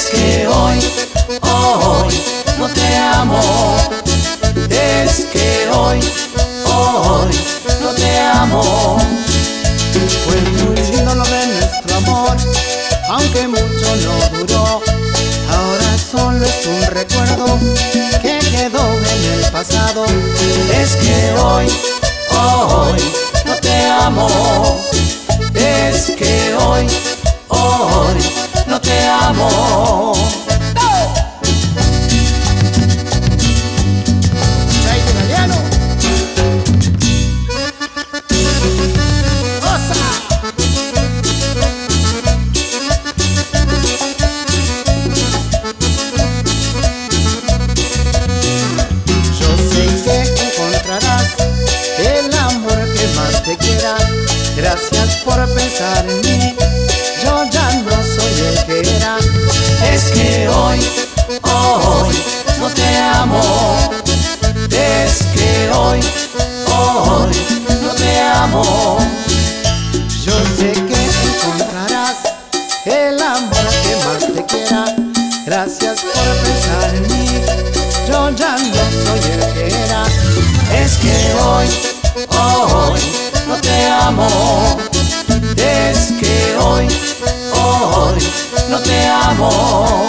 Es que hoy no te amo. Es que hoy no te amo. Fue muy lindo lo de nuestro amor, aunque mucho no duró. Ahora solo es un recuerdo que quedó en el pasado. Es que hoy no te amo. Es que hoy no te amo. Chaito italiano. ¡Osa! Yo sé que encontrarás el amor que más te quiera. Gracias por pensar en mí. Yo ya no soy el que era. Es que hoy no te amo. Es que hoy no te amo. Yo sé que encontrarás el amor que más te quiera. Gracias por pensar en mí. Yo ya no soy el que era. Es que hoy no te amo. Es que hoy no te amo.